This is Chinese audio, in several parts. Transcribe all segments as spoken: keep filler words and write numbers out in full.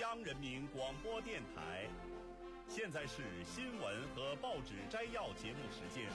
央人民广播电台。现在是新闻和报纸摘要节目时间。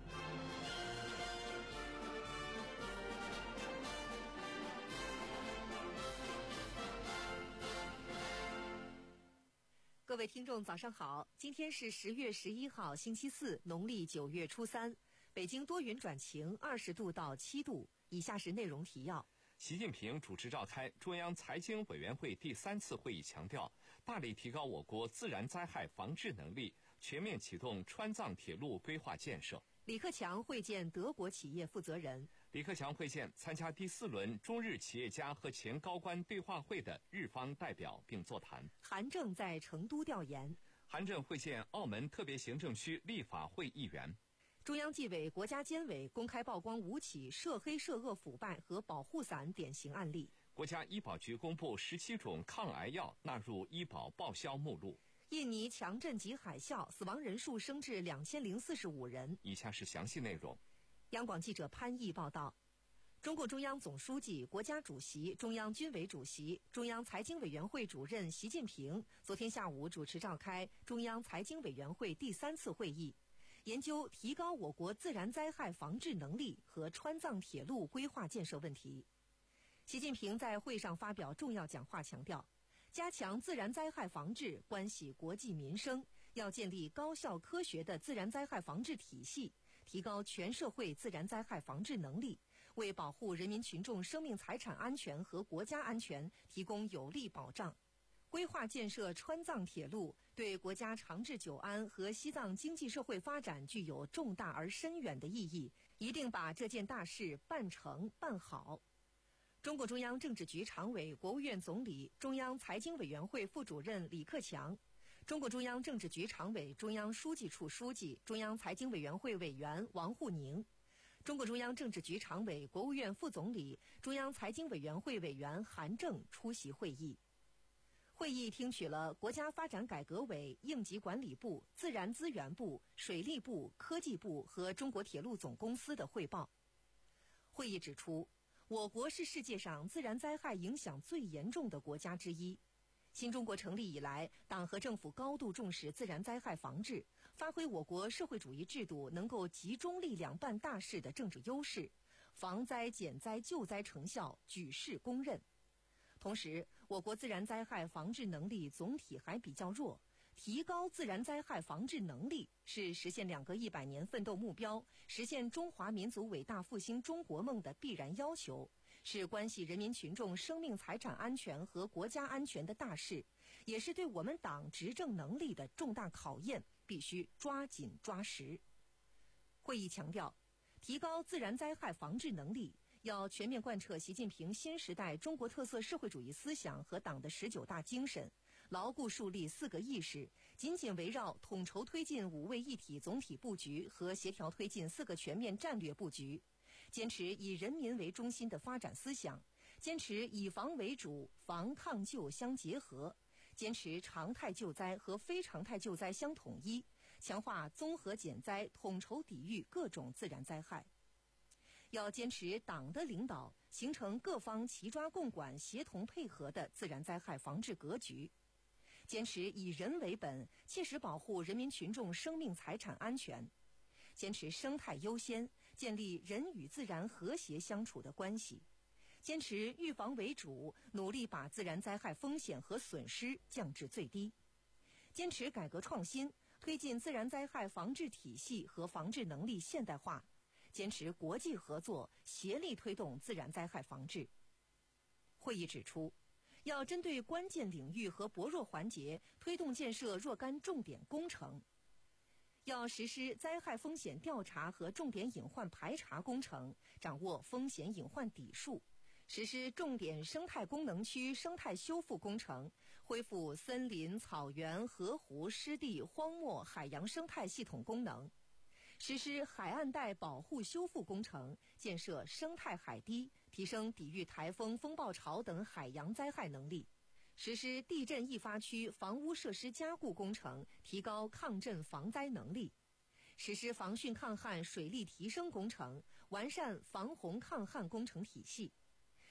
各位听众早上好，今天是十月十一号星期四，农历九月初三，北京多云转晴，二十度到七度。以下是内容提要。 习近平主持召开中央财经委员会第三次会议，强调大力提高我国自然灾害防治能力，全面启动川藏铁路规划建设。 李克强会见德国企业负责人。 李克强会见参加第四轮中日企业家和前高官对话会的日方代表并座谈。 韩正在成都调研。 韩正会见澳门特别行政区立法会议员。 中央纪委国家监委公开曝光五起涉黑涉恶腐败和保护伞典型案例。 国家医保局公布十七种抗癌药纳入医保报销目录。 印尼强震及海啸，死亡人数升至两千零四十五人。 以下是详细内容。 央广记者潘毅报道。中共中央总书记、国家主席、中央军委主席、中央财经委员会主任习近平昨天下午主持召开中央财经委员会第三次会议，研究提高我国自然灾害防治能力和川藏铁路规划建设问题。习近平在会上发表重要讲话，强调加强自然灾害防治关系国计民生，要建立高效科学的自然灾害防治体系，提高全社会自然灾害防治能力，为保护人民群众生命财产安全和国家安全提供有力保障。规划建设川藏铁路对国家长治久安和西藏经济社会发展具有重大而深远的意义，一定把这件大事办成办好。中共中央政治局常委、国务院总理、中央财经委员会副主任李克强，中共中央政治局常委、中央书记处书记、中央财经委员会委员王沪宁，中共中央政治局常委、国务院副总理、中央财经委员会委员韩正出席会议。会议听取了国家发展改革委、应急管理部、自然资源部、水利部、科技部和中国铁路总公司的汇报。会议指出，我国是世界上自然灾害影响最严重的国家之一。新中国成立以来，党和政府高度重视自然灾害防治，发挥我国社会主义制度能够集中力量办大事的政治优势，防灾减灾救灾成效举世公认。同时，我国自然灾害防治能力总体还比较弱，提高自然灾害防治能力是实现两个一百年奋斗目标、实现中华民族伟大复兴中国梦的必然要求，是关系人民群众生命财产安全和国家安全的大事，也是对我们党执政能力的重大考验，必须抓紧抓实。会议强调，提高自然灾害防治能力，要全面贯彻习近平新时代中国特色社会主义思想和党的十九大精神，牢固树立四个意识，紧紧围绕统筹推进五位一体总体布局和协调推进四个全面战略布局，坚持以人民为中心的发展思想，坚持以防为主、防抗救相结合，坚持常态救灾和非常态救灾相统一，强化综合减灾、统筹抵御各种自然灾害。要坚持党的领导，形成各方齐抓共管、协同配合的自然灾害防治格局，坚持以人为本，切实保护人民群众生命财产安全，坚持生态优先，建立人与自然和谐相处的关系，坚持预防为主，努力把自然灾害风险和损失降至最低，坚持改革创新，推进自然灾害防治体系和防治能力现代化，坚持国际合作，协力推动自然灾害防治。会议指出，要针对关键领域和薄弱环节，推动建设若干重点工程，要实施灾害风险调查和重点隐患排查工程，掌握风险隐患底数，实施重点生态功能区生态修复工程，恢复森林、草原、河湖、湿地、荒漠、海洋生态系统功能，实施海岸带保护修复工程，建设生态海堤，提升抵御台风、风暴潮等海洋灾害能力，实施地震易发区房屋设施加固工程，提高抗震防灾能力，实施防汛抗旱水利提升工程，完善防洪抗旱工程体系，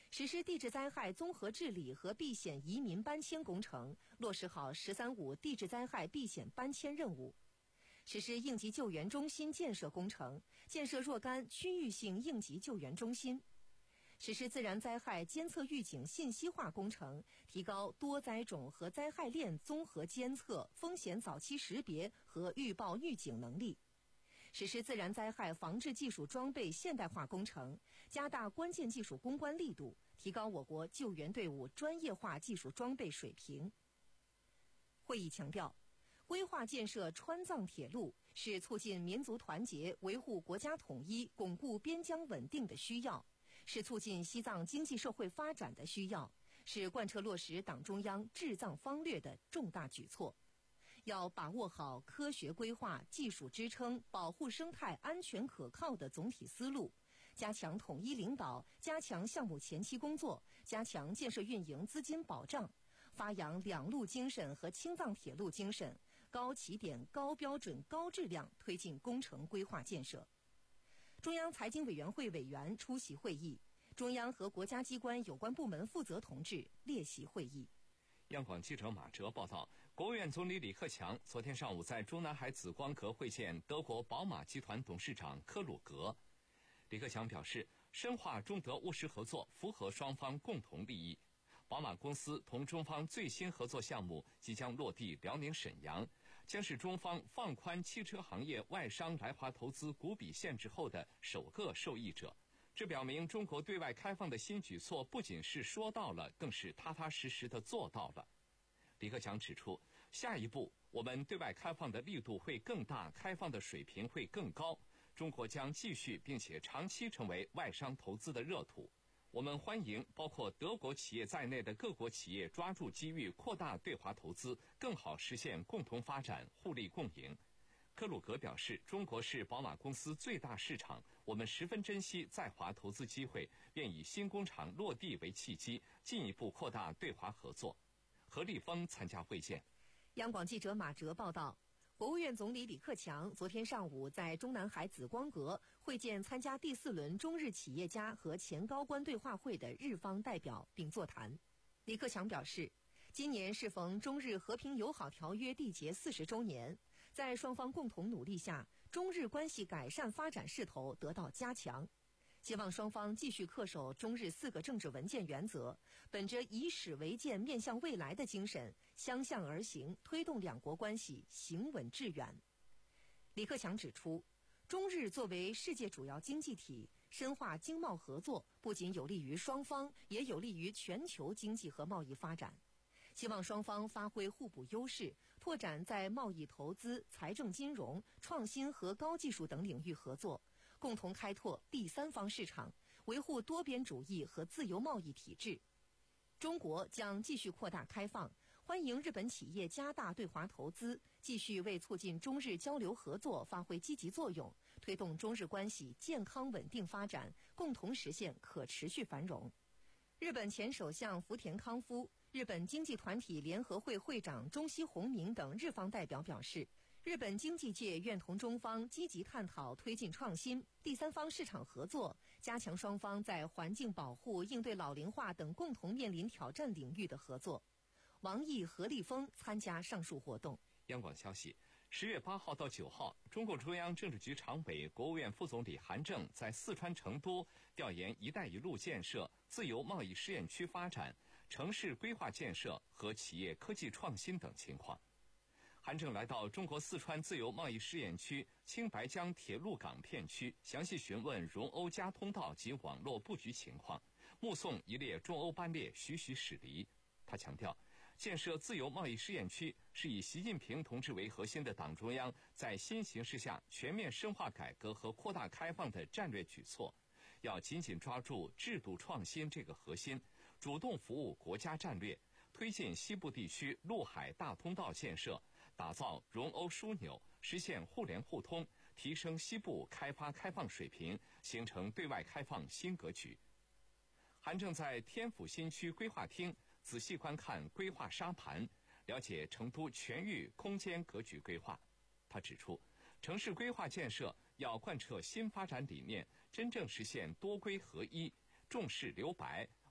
实施地质灾害综合治理和避险移民搬迁工程，落实好“十三五”地质灾害避险搬迁任务；实施应急救援中心建设工程，建设若干区域性应急救援中心；实施自然灾害监测预警信息化工程，提高多灾种和灾害链综合监测、风险早期识别和预报预警能力；实施自然灾害防治技术装备现代化工程，加大关键技术攻关力度，提高我国救援队伍专业化技术装备水平。会议强调，规划建设川藏铁路是促进民族团结、维护国家统一、巩固边疆稳定的需要，是促进西藏经济社会发展的需要，是贯彻落实党中央治藏方略的重大举措。要把握好科学规划、技术支撑、保护生态安全可靠的总体思路，加强统一领导，加强项目前期工作，加强建设运营资金保障，发扬两路精神和青藏铁路精神，高起点、高标准、高质量推进工程规划建设。中央财经委员会委员出席会议，中央和国家机关有关部门负责同志列席会议。 央广记者马哲报道，国务院总理李克强昨天上午在中南海紫光阁会见德国宝马集团董事长科鲁格。李克强表示，深化中德务实合作符合双方共同利益。宝马公司同中方最新合作项目即将落地辽宁沈阳，将是中方放宽汽车行业外商来华投资股比限制后的首个受益者。这表明中国对外开放的新举措不仅是说到了，更是踏踏实实地做到了。李克强指出，下一步我们对外开放的力度会更大，开放的水平会更高，中国将继续并且长期成为外商投资的热土。我们欢迎包括德国企业在内的各国企业抓住机遇，扩大对华投资，更好实现共同发展，互利共赢。科鲁格表示，中国是宝马公司最大市场，我们十分珍惜在华投资机会，愿以新工厂落地为契机，进一步扩大对华合作。何立峰参加会见。 央广记者马哲报道，国务院总理李克强昨天上午在中南海紫光阁会见参加第四轮中日企业家和前高官对话会的日方代表并座谈。李克强表示，今年适逢中日和平友好条约缔结四十周年，在双方共同努力下，中日关系改善发展势头得到加强。希望双方继续恪守中日四个政治文件原则，本着以史为鉴、面向未来的精神，相向而行，推动两国关系行稳致远。李克强指出，中日作为世界主要经济体，深化经贸合作不仅有利于双方，也有利于全球经济和贸易发展。希望双方发挥互补优势，拓展在贸易投资、财政金融、创新和高技术等领域合作，共同开拓第三方市场，维护多边主义和自由贸易体制。中国将继续扩大开放，欢迎日本企业加大对华投资，继续为促进中日交流合作发挥积极作用，推动中日关系健康稳定发展，共同实现可持续繁荣。日本前首相福田康夫、日本经济团体联合会会长中西宏明等日方代表表示，日本经济界愿同中方积极探讨推进创新、第三方市场合作，加强双方在环境保护、应对老龄化等共同面临挑战领域的合作。王毅、何立峰参加上述活动。 央广消息，十月八号到九号，中共中央政治局常委、国务院副总理韩正在四川成都调研“一带一路”建设、自由贸易试验区发展、城市规划建设和企业科技创新等情况。韩正来到中国四川自由贸易试验区青白江铁路港片区，详细询问蓉欧加通道及网络布局情况，目送一列中欧班列徐徐驶离。他强调，建设自由贸易试验区是以习近平同志为核心的党中央在新形势下全面深化改革和扩大开放的战略举措，要紧紧抓住制度创新这个核心，主动服务国家战略，推进西部地区陆海大通道建设，打造蓉欧枢纽，实现互联互通，提升西部开发开放水平，形成对外开放新格局。韩正在天府新区规划厅仔细观看规划沙盘，了解成都全域空间格局规划。他指出，城市规划建设要贯彻新发展理念，真正实现多规合一，重视留白，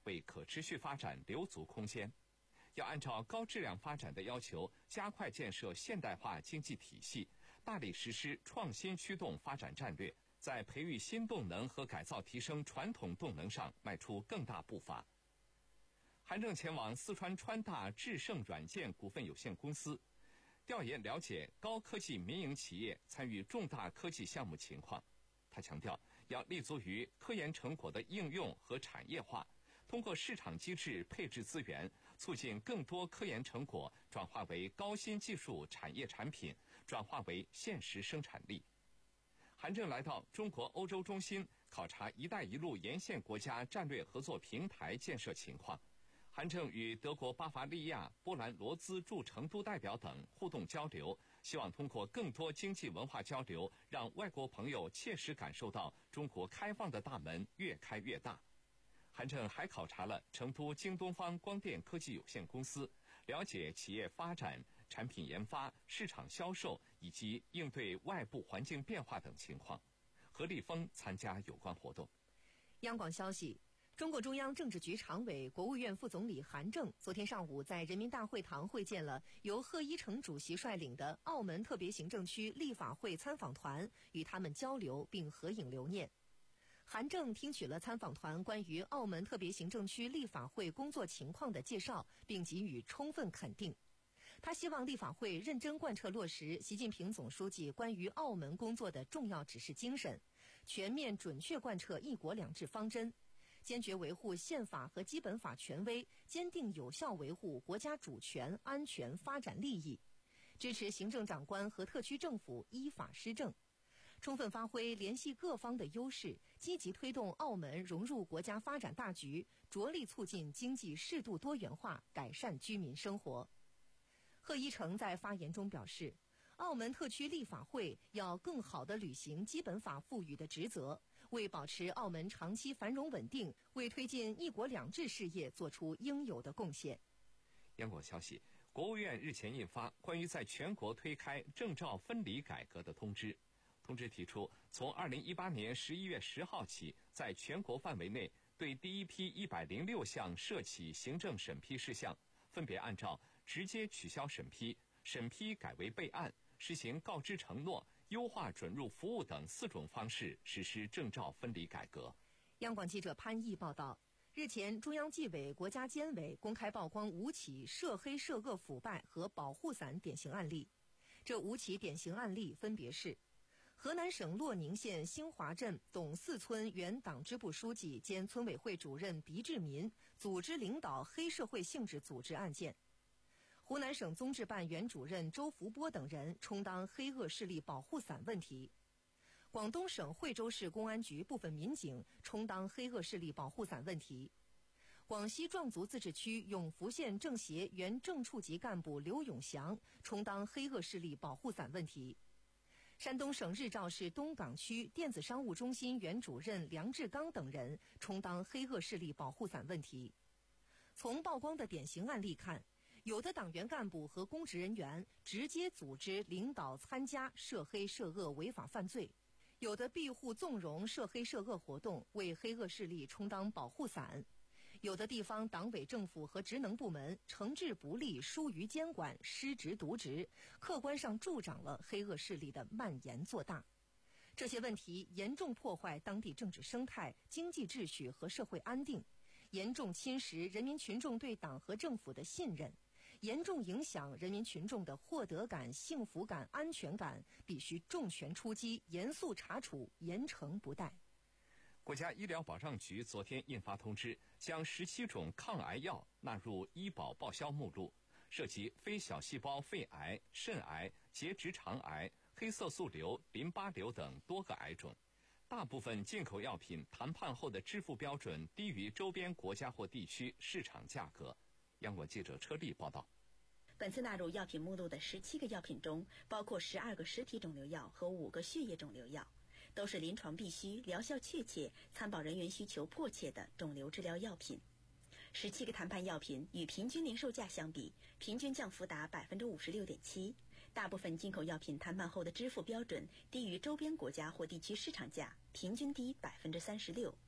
为可持续发展留足空间。要按照高质量发展的要求，加快建设现代化经济体系，大力实施创新驱动发展战略，在培育新动能和改造提升传统动能上迈出更大步伐。韩正前往四川川大智盛软件股份有限公司，调研了解高科技民营企业参与重大科技项目情况。他强调，要立足于科研成果的应用和产业化，通过市场机制配置资源，促进更多科研成果转化为高新技术产业产品，转化为现实生产力。韩正来到中国欧洲中心考察“一带一路”沿线国家战略合作平台建设情况。韩正与德国巴伐利亚、波兰罗兹驻成都代表等互动交流，希望通过更多经济文化交流，让外国朋友切实感受到中国开放的大门越开越大。韩正还考察了成都京东方光电科技有限公司，了解企业发展、产品研发、市场销售以及应对外部环境变化等情况。何立峰参加有关活动。 央广消息，中共中央政治局常委、国务院副总理韩正昨天上午在人民大会堂会见了由贺一诚主席率领的澳门特别行政区立法会参访团，与他们交流并合影留念。韩正听取了参访团关于澳门特别行政区立法会工作情况的介绍，并给予充分肯定。他希望立法会认真贯彻落实习近平总书记关于澳门工作的重要指示精神，全面准确贯彻一国两制方针，坚决维护宪法和基本法权威，坚定有效维护国家主权、安全、发展利益，支持行政长官和特区政府依法施政，充分发挥联系各方的优势，积极推动澳门融入国家发展大局，着力促进经济适度多元化，改善居民生活。贺一诚在发言中表示，澳门特区立法会要更好地履行基本法赋予的职责，为保持澳门长期繁荣稳定，为推进一国两制事业做出应有的贡献。 央广消息，国务院日前印发关于在全国推开证照分离改革的通知。通知提出，从二零一八年十一月十号起，在全国范围内对第一批一百零六项涉企行政审批事项，分别按照直接取消审批、审批改为备案、实行告知承诺、优化准入服务等四种方式实施证照分离改革。 央广记者潘毅报道，日前，中央纪委国家监委公开曝光五起涉黑涉恶腐败和保护伞典型案例。这五起典型案例分别是：河南省洛宁县兴华镇董四村原党支部书记兼村委会主任狄志民组织领导黑社会性质组织案件；湖南省综治办原主任周福波等人充当黑恶势力保护伞问题；广东省惠州市公安局部分民警充当黑恶势力保护伞问题；广西壮族自治区永福县政协原正处级干部刘永祥充当黑恶势力保护伞问题；山东省日照市东港区电子商务中心原主任梁志刚等人充当黑恶势力保护伞问题。从曝光的典型案例看，有的党员干部和公职人员直接组织领导参加涉黑涉恶违法犯罪，有的庇护纵容涉黑涉恶活动，为黑恶势力充当保护伞，有的地方党委政府和职能部门惩治不力、疏于监管、失职渎职，客观上助长了黑恶势力的蔓延做大。这些问题严重破坏当地政治生态、经济秩序和社会安定，严重侵蚀人民群众对党和政府的信任，严重影响人民群众的获得感、幸福感、安全感，必须重拳出击，严肃查处，严惩不贷。 国家医疗保障局昨天印发通知，将十七种抗癌药纳入医保报销目录，涉及非小细胞肺癌、肾癌、结直肠癌、黑色素瘤、淋巴瘤等多个癌种。大部分进口药品谈判后的支付标准低于周边国家或地区市场价格。央广记者车丽报道。 本次纳入药品目录的十七个药品中，包括十二个实体肿瘤药和五个血液肿瘤药，都是临床必须、疗效确切、参保人员需求迫切的肿瘤治疗药品。十七个谈判药品与平均零售价相比，平均降幅达百分之五十六点七。大部分进口药品谈判后的支付标准低于周边国家或地区市场价，平均低百分之三十六。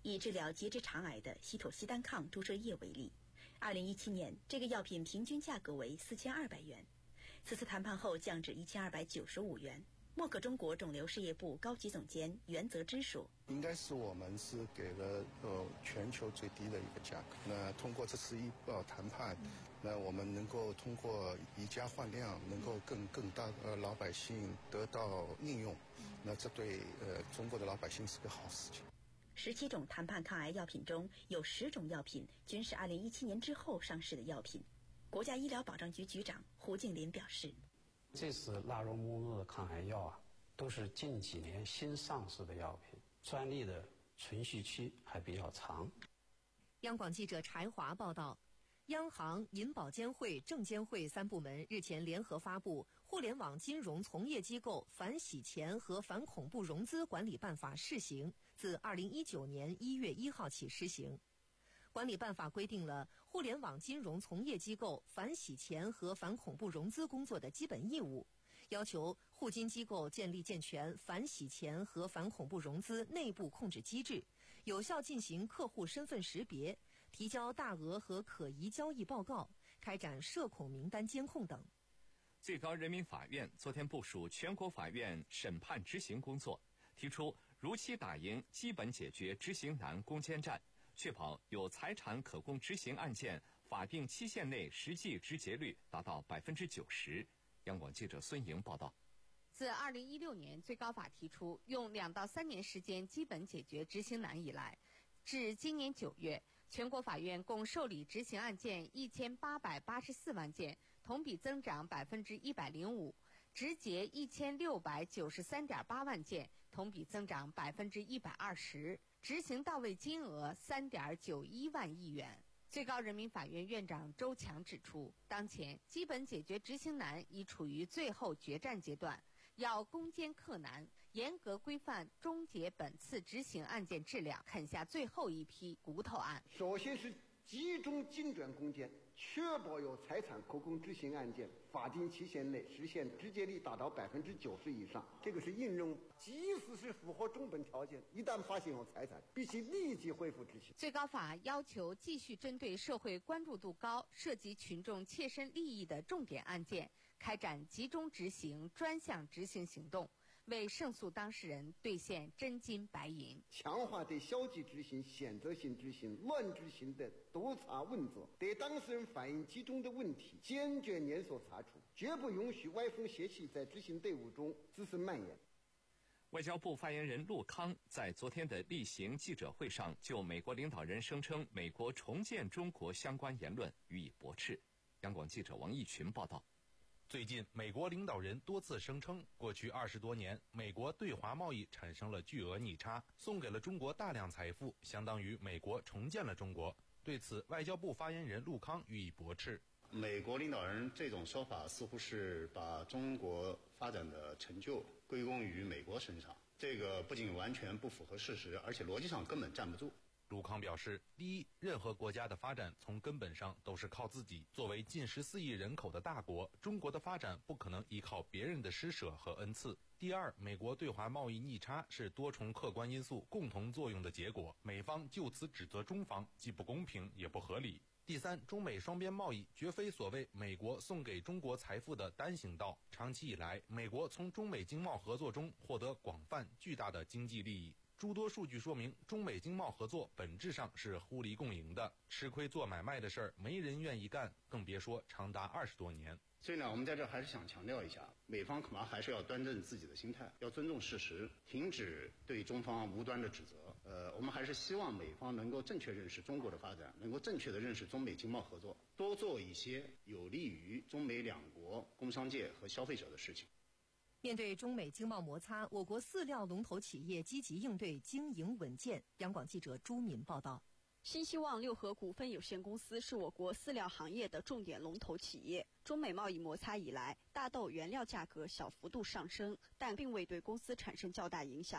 以治疗结直肠癌的西妥昔单抗注射液为例，二零一七年这个药品平均价格为四千二百元，此次谈判后降至一千二百九十五元。默克中国肿瘤事业部高级总监袁泽之说：“ 应该是我们是给了呃全球最低的一个价格。那通过这次一呃谈判，那我们能够通过以价换量，能够更更大的老百姓得到应用，那这对呃中国的老百姓是个好事情。” 十七种谈判抗癌药品中有十种药品均是二零一七年之后上市的药品。国家医疗保障局局长胡静林表示。 这次纳入目录的抗癌药啊，都是近几年新上市的药品，专利的存续期还比较长。 央广记者柴华报道，央行、银保监会、证监会三部门日前联合发布《互联网金融从业机构反洗钱和反恐怖融资管理办法》试行，自二零一九年一月一号起施行。管理办法规定了互联网金融从业机构反洗钱和反恐怖融资工作的基本义务，要求互金机构建立健全反洗钱和反恐怖融资内部控制机制，有效进行客户身份识别，提交大额和可疑交易报告，开展涉恐名单监控等。 最高人民法院昨天部署全国法院审判执行工作，提出如期打赢基本解决执行难攻坚战，确保有财产可供执行案件法定期限内实际执结率达到百分之九十。央广记者孙莹报道。 自二零一六年最高法提出用两到三年时间基本解决执行难以来，至今年九月，全国法院共受理执行案件一千八百八十四万件，同比增长百分之一百零五；执结一千六百九十三点八万件，同比增长百分之一百二十。执行到位金额三点九一万亿元。最高人民法院院长周强指出，当前基本解决执行难已处于最后决战阶段，要攻坚克难，严格规范终结本次执行案件质量，啃下最后一批骨头案。 首先是集中精准攻坚，确保有财产可供执行案件法定期限内实现执结率达到百分之九十以上，这个是硬任务。即使是符合中本条件，一旦发现有财产，必须立即恢复执行。 最高法要求继续针对社会关注度高、涉及群众切身利益的重点案件，开展集中执行、专项执行行动，为胜诉当事人兑现真金白银。 强化对消极执行、选择性执行、乱执行的督查问责，对当事人反映集中的问题坚决连锁查处，绝不允许歪风邪气在执行队伍中滋生蔓延。 外交部发言人陆康在昨天的例行记者会上，就美国领导人声称美国重建中国相关言论予以驳斥。央广记者王义群报道。 最近，美国领导人多次声称，过去二十多年，美国对华贸易产生了巨额逆差，送给了中国大量财富，相当于美国重建了中国。对此，外交部发言人陆康予以驳斥。 美国领导人这种说法似乎是把中国发展的成就归功于美国身上，这个不仅完全不符合事实，而且逻辑上根本站不住。 陆康表示，第一，任何国家的发展从根本上都是靠自己。作为近十四亿人口的大国，中国的发展不可能依靠别人的施舍和恩赐。第二，美国对华贸易逆差是多重客观因素共同作用的结果，美方就此指责中方，既不公平也不合理。第三，中美双边贸易绝非所谓美国送给中国财富的单行道，长期以来，美国从中美经贸合作中获得广泛巨大的经济利益。诸多数据说明，中美经贸合作本质上是互利共赢的，吃亏做买卖的事儿没人愿意干，更别说长达二十多年。 所以呢，我们在这还是想强调一下，美方恐怕还是要端正自己的心态，要尊重事实，停止对中方无端的指责。呃，我们还是希望美方能够正确认识中国的发展，能够正确的认识中美经贸合作，多做一些有利于中美两国工商界和消费者的事情。 面对中美经贸摩擦，我国饲料龙头企业积极应对，经营稳健。央广记者朱敏报道。 新希望六合股份有限公司是我国饲料行业的重点龙头企业。中美贸易摩擦以来，大豆原料价格小幅度上升，但并未对公司产生较大影响。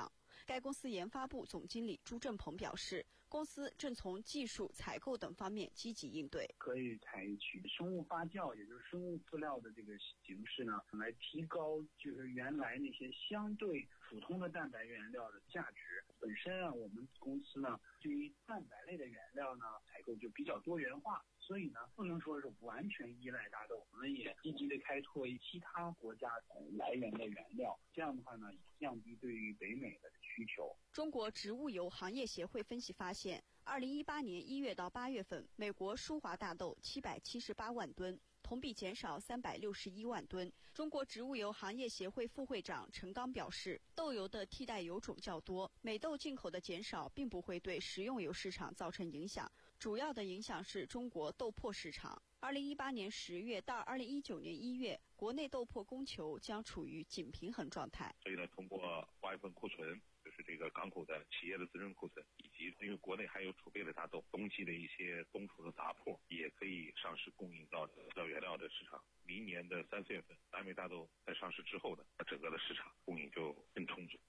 该公司研发部总经理朱振鹏表示，公司正从技术、采购等方面积极应对， 可以采取生物发酵，也就是生物饲料的这个形式呢，来提高就是原来那些相对普通的蛋白原料的价值。本身啊，我们公司呢，对于蛋白类的原料呢，采购就比较多元化，所以呢，不能说是完全依赖大豆，我们也积极的开拓其他国家来源的原料，这样的话呢，降低对于北美的需求。 中国植物油行业协会分析发现，二零一八年一月到八月份，美国舒华大豆七百七十八万吨，同比减少三百六十一万吨。中国植物油行业协会副会长陈刚表示，豆油的替代油种较多，美豆进口的减少并不会对食用油市场造成影响，主要的影响是中国豆粕市场。二零一八年十月到二零一九年一月，国内豆粕供求将处于紧平衡状态。 所以呢，通过挖一份库存，就是这个港口的企业的自身库存，以及因为国内还有储备的大豆，冬季的一些冬储和杂粕，也可以上市供应到到原料的市场。明年的三四月份，南美大豆在上市之后呢，整个的市场供应就更充足。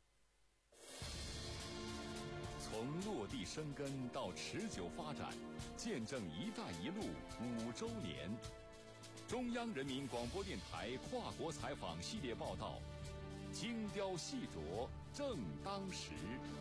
从落地生根到持久发展，见证“一带一路”五周年。中央人民广播电台跨国采访系列报道，精雕细琢，正当时。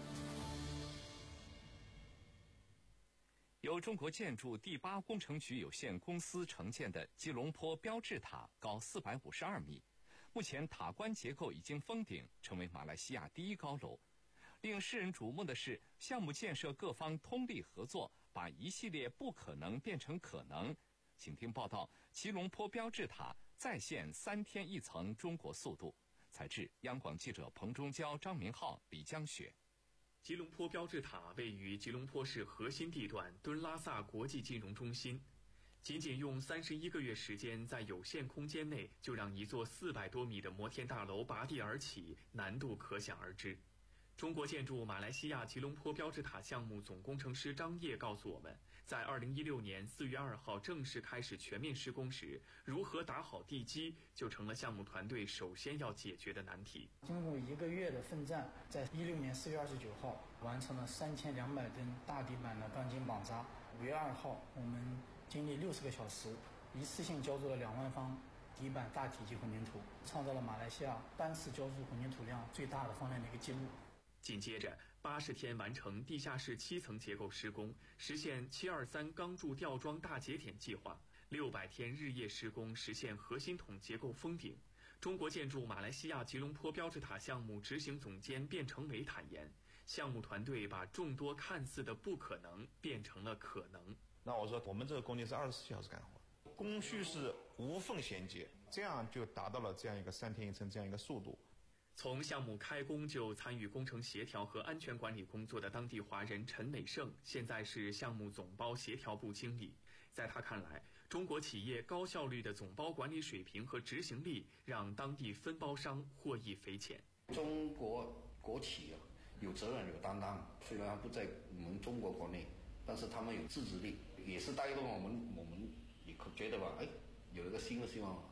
由中国建筑第八工程局有限公司承建的吉隆坡标志塔高四百五十二米，目前塔冠结构已经封顶，成为马来西亚第一高楼。令世人瞩目的是，项目建设各方通力合作，把一系列不可能变成可能。请听报道：吉隆坡标志塔再现三天一层中国速度。采制央广记者彭中娇、张明浩、李江雪。 吉隆坡标志塔位于吉隆坡市核心地段敦拉萨国际金融中心，仅仅用三十一个月时间，在有限空间内就让一座四百多米的摩天大楼拔地而起，难度可想而知。中国建筑马来西亚吉隆坡标志塔项目总工程师张烨告诉我们，在二零一六年四月二号正式开始全面施工时，如何打好地基就成了项目团队首先要解决的难题。 经过一个月的奋战，在一六年四月二十九号完成了三千两百吨大底板的钢筋绑扎。五月二号，我们经历六十个小时，一次性浇筑了两万方底板大体积混凝土，创造了马来西亚单次浇筑混凝土量最大的方量的一个记录。 紧接着，八十天完成地下室七层结构施工，实现七二三钢柱吊装大节点计划；六百天日夜施工，实现核心筒结构封顶。中国建筑马来西亚吉隆坡标志塔项目执行总监卞成伟坦言，项目团队把众多看似的不可能变成了可能。 那我说，我们这个工地是二十四小时干活，工序是无缝衔接，这样就达到了这样一个三天一层这样一个速度。 从项目开工就参与工程协调和安全管理工作的当地华人陈美胜，现在是项目总包协调部经理。在他看来，中国企业高效率的总包管理水平和执行力，让当地分包商获益匪浅。 中国国企啊，有责任有担当，虽然不在我们中国国内，但是他们有自制力，也是带动我们，我们也觉得吧，哎，有一个新的希望。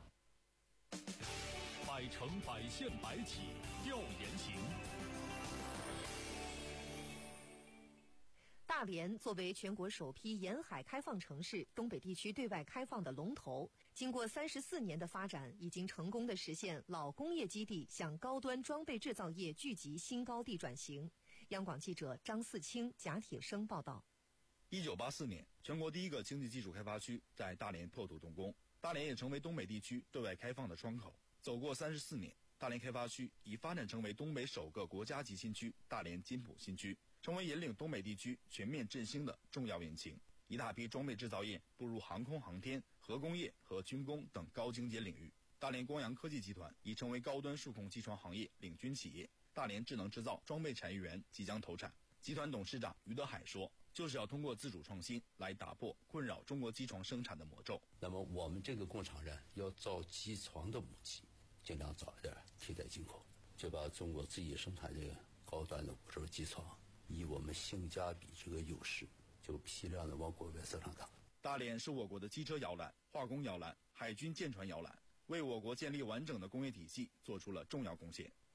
百城百县百企调研行。 大连作为全国首批沿海开放城市，东北地区对外开放的龙头，经过三十四年的发展，已经成功的实现老工业基地向高端装备制造业聚集新高地转型。央广记者张四清、贾铁生报道。 一九八四年，全国第一个经济基础开发区在大连破土动工，大连也成为东北地区对外开放的窗口。走过三十四年，大连开发区已发展成为东北首个国家级新区——大连金浦新区，成为引领东北地区全面振兴的重要引擎。一大批装备制造业步入航空航天、核工业和军工等高精尖领域。大连光阳科技集团已成为高端数控机床行业领军企业。大连智能制造装备产业园即将投产。集团董事长于德海说，就是要通过自主创新来打破困扰中国机床生产的魔咒。 那么我们这个工厂呢，要造机床的母机，尽量早一点替代进口，就把中国自己生产这个高端的五轴机床，以我们性价比这个优势，就批量的往国外市场打。 大连是我国的机车摇篮、化工摇篮、海军舰船摇篮，为我国建立完整的工业体系做出了重要贡献。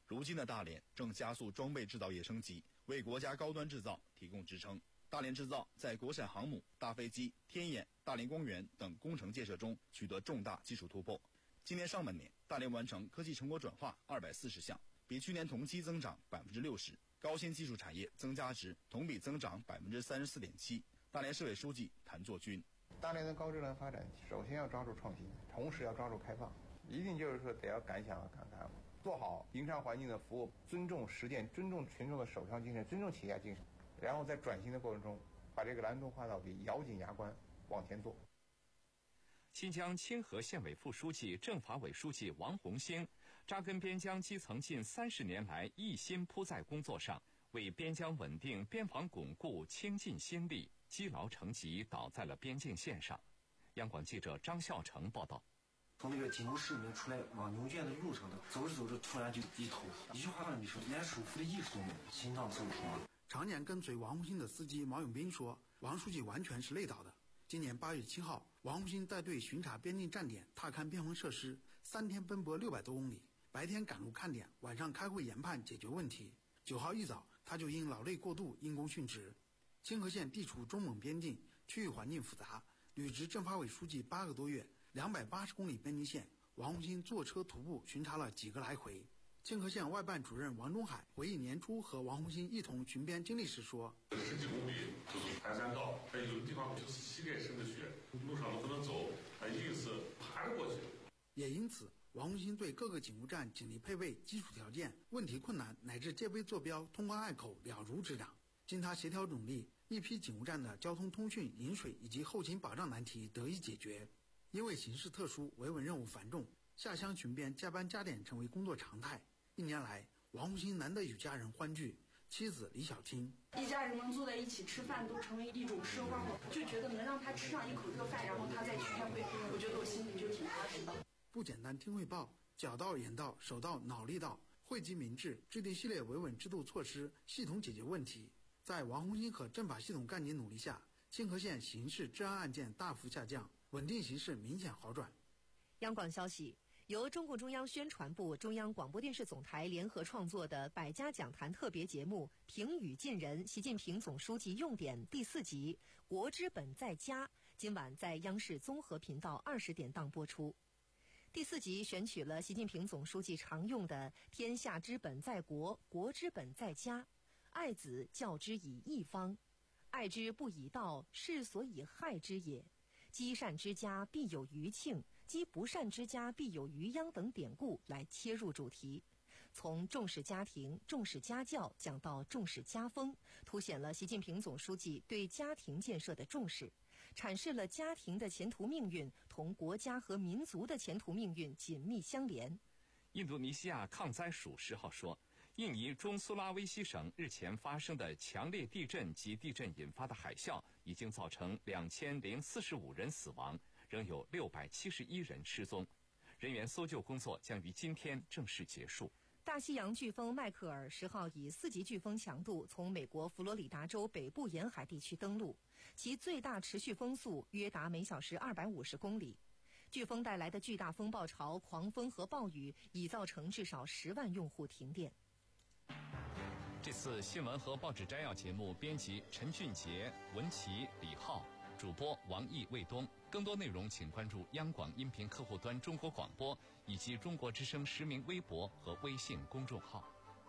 如今的大连正加速装备制造业升级，为国家高端制造提供支撑。大连制造在国产航母、大飞机、天眼、大连光源等工程建设中取得重大技术突破。今年上半年，大连完成科技成果转化二百四十项，比去年同期增长百分之六十，高新技术产业增加值同比增长百分之三十四点七。大连市委书记谭作军： 大连的高质量发展，首先要抓住创新，同时要抓住开放，一定就是说得要敢想啊，敢干，做好营商环境的服务，尊重实践，尊重群众的首创精神，尊重企业家精神。然后在转型的过程中，把这个蓝图画到底，咬紧牙关往前做。 新疆清河县委副书记、政法委书记王洪兴扎根边疆基层近三十年来，一心扑在工作上，为边疆稳定、边防巩固倾尽心力，积劳成疾，倒在了边境线上。央广记者张孝成报道。 从那个金木市里面出来，往牛圈的路上头走着走着，突然就低头，一句话都没说，连舒服的意识都没有，心脏受创了。 常年跟随王洪兴的司机毛永斌说，王书记完全是累倒的。今年八月七号，王洪兴带队巡查边境站点，踏勘边防设施，三天奔波六百多公里，白天赶路看点，晚上开会研判解决问题。九号一早，他就因劳累过度因公殉职。清河县地处中蒙边境，区域环境复杂，履职政法委书记八个多月，两百八十公里边境线，王洪兴坐车徒步巡查了几个来回。清河县外办主任王忠海回忆年初和王洪兴一同巡边经历时说： 十几公里就是盘山道，还有的地方就是膝盖深的雪，路上都不能走，还硬是爬着过去。 也因此，王洪兴对各个警务站警力配备、基础条件、问题困难乃至戒备坐标、通关隘口了如指掌。经他协调努力，一批警务站的交通通讯、饮水以及后勤保障难题得以解决。因为形势特殊，维稳任务繁重，下乡巡边加班加点成为工作常态。一年来，王洪兴难得与家人欢聚，妻子李小青： 一家人能坐在一起吃饭，都成为一种奢望了。就觉得能让他吃上一口热饭，然后他再去开会，我觉得我心里就挺踏实的。 不简单听汇报，脚到、眼到、手到、脑力到，汇集民智，制定系列维稳制度措施，系统解决问题。在王洪兴和政法系统干警努力下，清河县刑事治安案件大幅下降，稳定形势明显好转。 央广消息。由中共中央宣传部、中央广播电视总台联合创作的百家讲坛特别节目《评语近人：习近平总书记用典》第四集《国之本在家》，今晚在央视综合频道二十点档播出。第四集选取了习近平总书记常用的“天下之本在国，国之本在家”，爱子教之以义方，爱之不以道，是所以害之也。积善之家必有余庆，积不善之家必有余殃等典故来切入主题，从重视家庭、重视家教讲到重视家风，凸显了习近平总书记对家庭建设的重视，阐释了家庭的前途命运同国家和民族的前途命运紧密相连。 印度尼西亚抗灾署十号说，印尼中苏拉威西省日前发生的强烈地震及地震引发的海啸，已经造成两千零四十五人死亡，仍有六百七十一人失踪。人员搜救工作将于今天正式结束。 大西洋飓风迈克尔十号以四级飓风强度从美国佛罗里达州北部沿海地区登陆，其最大持续风速约达每小时二百五十公里。飓风带来的巨大风暴潮、狂风和暴雨已造成至少十万用户停电。 这次新闻和报纸摘要节目编辑陈俊杰、文琪、李浩，主播王毅、卫东。更多内容请关注央广音频客户端中国广播以及中国之声实名微博和微信公众号。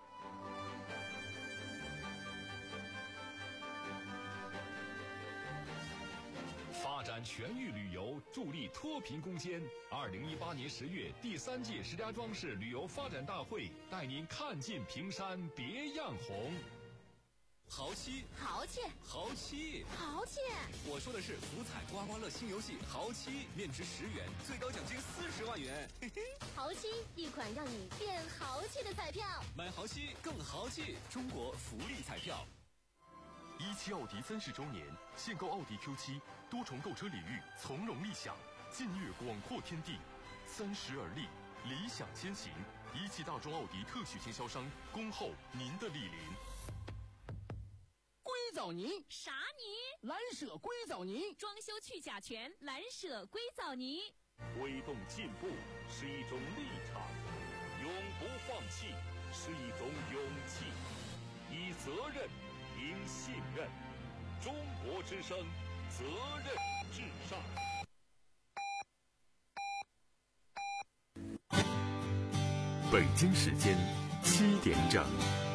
发展全域旅游，助力脱贫攻坚。二零一八年十月，第三届石家庄市旅游发展大会带您看尽平山别样红。 豪七， 豪气， 豪七， 豪气！ 我说的是福彩刮刮乐新游戏豪七，面值十元，最高奖金四十万元。嘿嘿， 豪七，一款让你变豪气的彩票。 买豪七更豪气，中国福利彩票。 一汽奥迪三十周年，限购奥迪 Q 七，多重购车礼遇，从容立享，劲跃广阔天地。三十而立，理想先行。一汽大众奥迪特许经销商，恭候您的莅临。 硅藻泥， 啥泥？ 蓝舍硅藻泥， 装修去甲醛，蓝舍硅藻泥。 推动进步是一种立场，永不放弃是一种勇气，以责任赢信任。中国之声，责任至上。 北京时间七点整。